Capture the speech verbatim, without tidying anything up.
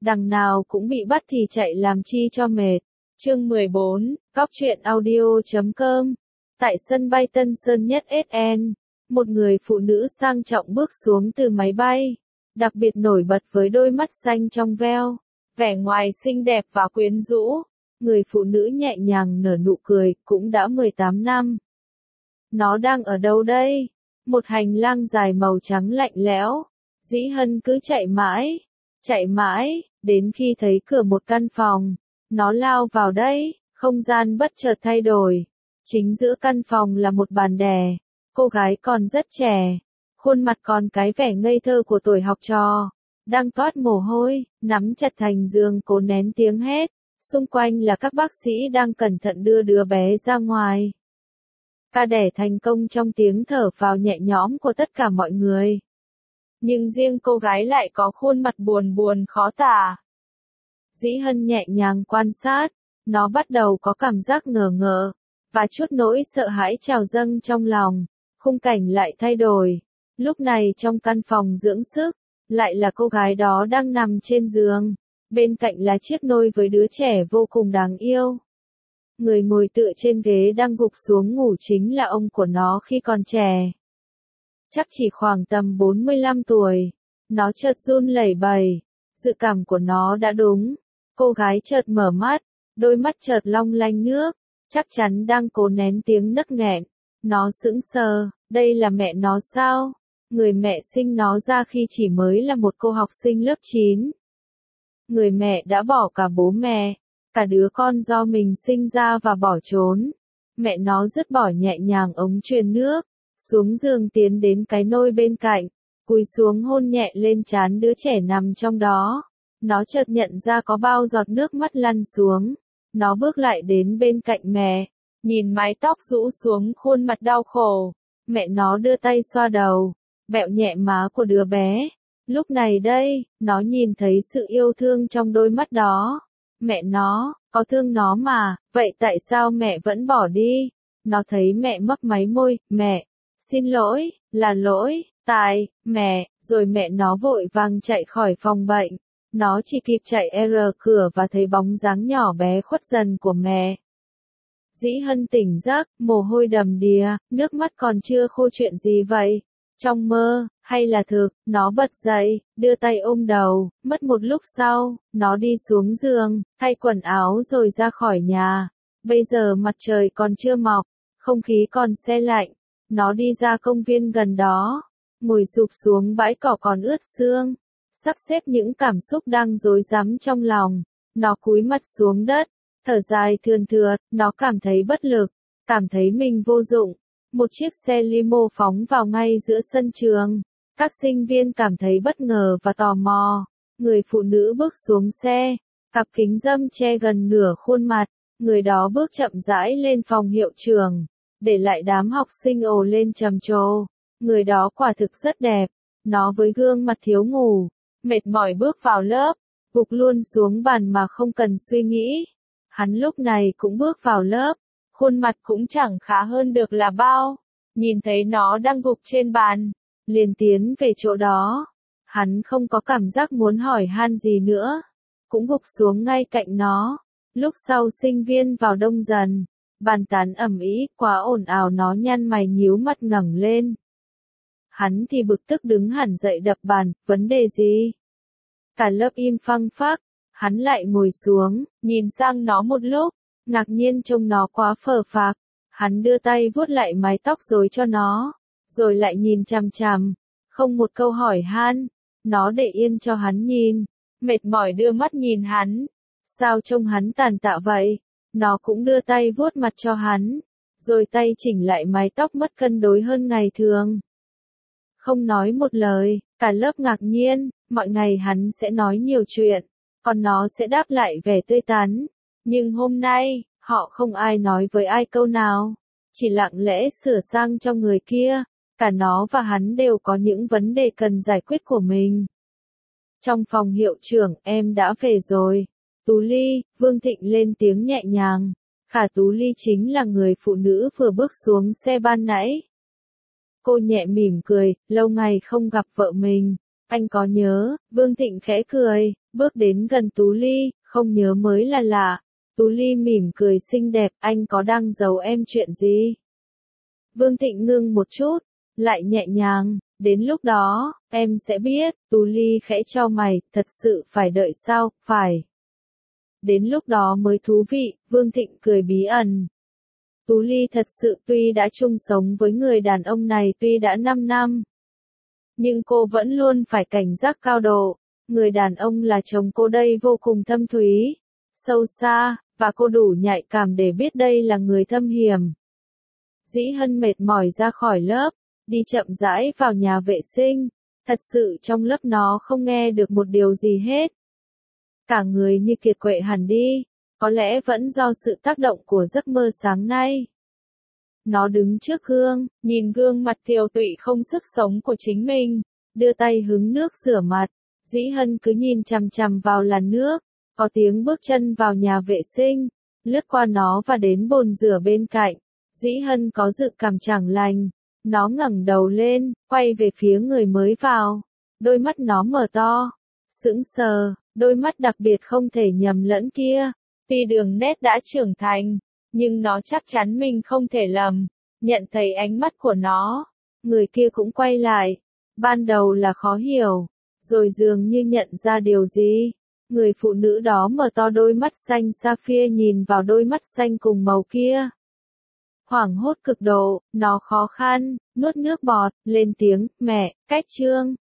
đằng nào cũng bị bắt thì chạy làm chi cho mệt. Chương mười bốn, Cóc truyện audio chấm com. Tại sân bay Tân Sơn Nhất ét en, một người phụ nữ sang trọng bước xuống từ máy bay, đặc biệt nổi bật với đôi mắt xanh trong veo, vẻ ngoài xinh đẹp và quyến rũ. Người phụ nữ nhẹ nhàng nở nụ cười, cũng đã mười tám năm. Nó đang ở đâu đây? Một hành lang dài màu trắng lạnh lẽo. Dĩ Hân cứ chạy mãi, chạy mãi, đến khi thấy cửa một căn phòng, nó lao vào đây, không gian bất chợt thay đổi. Chính giữa căn phòng là một bàn đè, cô gái còn rất trẻ, khuôn mặt còn cái vẻ ngây thơ của tuổi học trò, đang toát mồ hôi, nắm chặt thành giường cố nén tiếng hét. Xung quanh là các bác sĩ đang cẩn thận đưa đứa bé ra ngoài. Ca đẻ thành công trong tiếng thở phào nhẹ nhõm của tất cả mọi người. Nhưng riêng cô gái lại có khuôn mặt buồn buồn khó tả. Dĩ Hân nhẹ nhàng quan sát, nó bắt đầu có cảm giác ngờ ngợ, và chút nỗi sợ hãi trào dâng trong lòng. Khung cảnh lại thay đổi. Lúc này trong căn phòng dưỡng sức, lại là cô gái đó đang nằm trên giường. Bên cạnh là chiếc nôi với đứa trẻ vô cùng đáng yêu. Người ngồi tựa trên ghế đang gục xuống ngủ chính là ông của nó khi còn trẻ. Chắc chỉ khoảng tầm bốn mươi lăm tuổi. Nó chợt run lẩy bẩy. Dự cảm của nó đã đúng. Cô gái chợt mở mắt, đôi mắt chợt long lanh nước, chắc chắn đang cố nén tiếng nấc nghẹn. Nó sững sờ, đây là mẹ nó sao? Người mẹ sinh nó ra khi chỉ mới là một cô học sinh lớp chín. Người mẹ đã bỏ cả bố mẹ, cả đứa con do mình sinh ra và bỏ trốn. Mẹ nó dứt bỏ nhẹ nhàng ống truyền nước, xuống giường tiến đến cái nôi bên cạnh, cúi xuống hôn nhẹ lên trán đứa trẻ nằm trong đó. Nó chợt nhận ra có bao giọt nước mắt lăn xuống. Nó bước lại đến bên cạnh mẹ, nhìn mái tóc rũ xuống khuôn mặt đau khổ. Mẹ nó đưa tay xoa đầu, bẹo nhẹ má của đứa bé. Lúc này đây, nó nhìn thấy sự yêu thương trong đôi mắt đó. Mẹ nó, có thương nó mà, vậy tại sao mẹ vẫn bỏ đi? Nó thấy mẹ mấp máy môi, mẹ, xin lỗi, là lỗi, tại, mẹ, rồi mẹ nó vội vàng chạy khỏi phòng bệnh. Nó chỉ kịp chạy r cửa và thấy bóng dáng nhỏ bé khuất dần của mẹ. Dĩ Hân tỉnh giấc, mồ hôi đầm đìa, nước mắt còn chưa khô, chuyện gì vậy? Trong mơ, hay là thực? Nó bật dậy, đưa tay ôm đầu. Mất một lúc sau, nó đi xuống giường, thay quần áo rồi ra khỏi nhà. Bây giờ mặt trời còn chưa mọc, không khí còn se lạnh. Nó đi ra công viên gần đó, ngồi sụp xuống bãi cỏ còn ướt sương, sắp xếp những cảm xúc đang rối rắm trong lòng. Nó cúi mặt xuống đất, thở dài thườn thượt. Nó cảm thấy bất lực, cảm thấy mình vô dụng. Một chiếc xe limo phóng vào ngay giữa sân trường. Các sinh viên cảm thấy bất ngờ và tò mò. Người phụ nữ bước xuống xe, cặp kính râm che gần nửa khuôn mặt. Người đó bước chậm rãi lên phòng hiệu trưởng, để lại đám học sinh ồ lên trầm trồ. Người đó quả thực rất đẹp. Nó với gương mặt thiếu ngủ, mệt mỏi bước vào lớp, gục luôn xuống bàn mà không cần suy nghĩ. Hắn lúc này cũng bước vào lớp. Khuôn mặt cũng chẳng khá hơn được là bao. Nhìn thấy nó đang gục trên bàn, liền tiến về chỗ đó. Hắn không có cảm giác muốn hỏi han gì nữa, cũng gục xuống ngay cạnh nó. Lúc sau sinh viên vào đông dần, bàn tán ầm ĩ quá ồn ào, nó nhăn mày nhíu mặt ngẩng lên. Hắn thì bực tức đứng hẳn dậy đập bàn, vấn đề gì? Cả lớp im phăng phắc, hắn lại ngồi xuống, nhìn sang nó một lúc. Ngạc nhiên trông nó quá phờ phạc, hắn đưa tay vuốt lại mái tóc rối cho nó, rồi lại nhìn chằm chằm, không một câu hỏi han. Nó để yên cho hắn nhìn, mệt mỏi đưa mắt nhìn hắn. Sao trông hắn tàn tạ vậy? Nó cũng đưa tay vuốt mặt cho hắn, rồi tay chỉnh lại mái tóc mất cân đối hơn ngày thường. Không nói một lời, cả lớp ngạc nhiên, mọi ngày hắn sẽ nói nhiều chuyện, còn nó sẽ đáp lại vẻ tươi tắn. Nhưng hôm nay, họ không ai nói với ai câu nào, chỉ lặng lẽ sửa sang cho người kia. Cả nó và hắn đều có những vấn đề cần giải quyết của mình. Trong phòng hiệu trưởng, em đã về rồi. Tú Ly, Vương Thịnh lên tiếng nhẹ nhàng. Khả Tú Ly chính là người phụ nữ vừa bước xuống xe ban nãy. Cô nhẹ mỉm cười, lâu ngày không gặp vợ mình. Anh có nhớ, Vương Thịnh khẽ cười, bước đến gần Tú Ly, không nhớ mới là lạ. Tú Ly mỉm cười xinh đẹp, anh có đang giấu em chuyện gì? Vương Thịnh ngưng một chút, lại nhẹ nhàng, đến lúc đó, em sẽ biết. Tú Ly khẽ chau mày, thật sự phải đợi sao, phải. Đến lúc đó mới thú vị, Vương Thịnh cười bí ẩn. Tú Ly thật sự tuy đã chung sống với người đàn ông này tuy đã năm năm. Nhưng cô vẫn luôn phải cảnh giác cao độ, người đàn ông là chồng cô đây vô cùng thâm thúy, sâu xa, và cô đủ nhạy cảm để biết đây là người thâm hiểm. Dĩ Hân mệt mỏi ra khỏi lớp, đi chậm rãi vào nhà vệ sinh, thật sự trong lớp nó không nghe được một điều gì hết. Cả người như kiệt quệ hẳn đi, có lẽ vẫn do sự tác động của giấc mơ sáng nay. Nó đứng trước gương, nhìn gương mặt tiều tụy không sức sống của chính mình, đưa tay hứng nước rửa mặt. Dĩ Hân cứ nhìn chằm chằm vào làn nước, có tiếng bước chân vào nhà vệ sinh, lướt qua nó và đến bồn rửa bên cạnh. Dĩ Hân có dự cảm chẳng lành, nó ngẩng đầu lên, quay về phía người mới vào, đôi mắt nó mở to, sững sờ, đôi mắt đặc biệt không thể nhầm lẫn kia. Tuy đường nét đã trưởng thành, nhưng nó chắc chắn mình không thể lầm, nhận thấy ánh mắt của nó. Người kia cũng quay lại, ban đầu là khó hiểu, rồi dường như nhận ra điều gì. Người phụ nữ đó mở to đôi mắt xanh sapphire nhìn vào đôi mắt xanh cùng màu kia. Hoảng hốt cực độ, nó khó khăn, nuốt nước bọt, lên tiếng, mẹ, cách trương.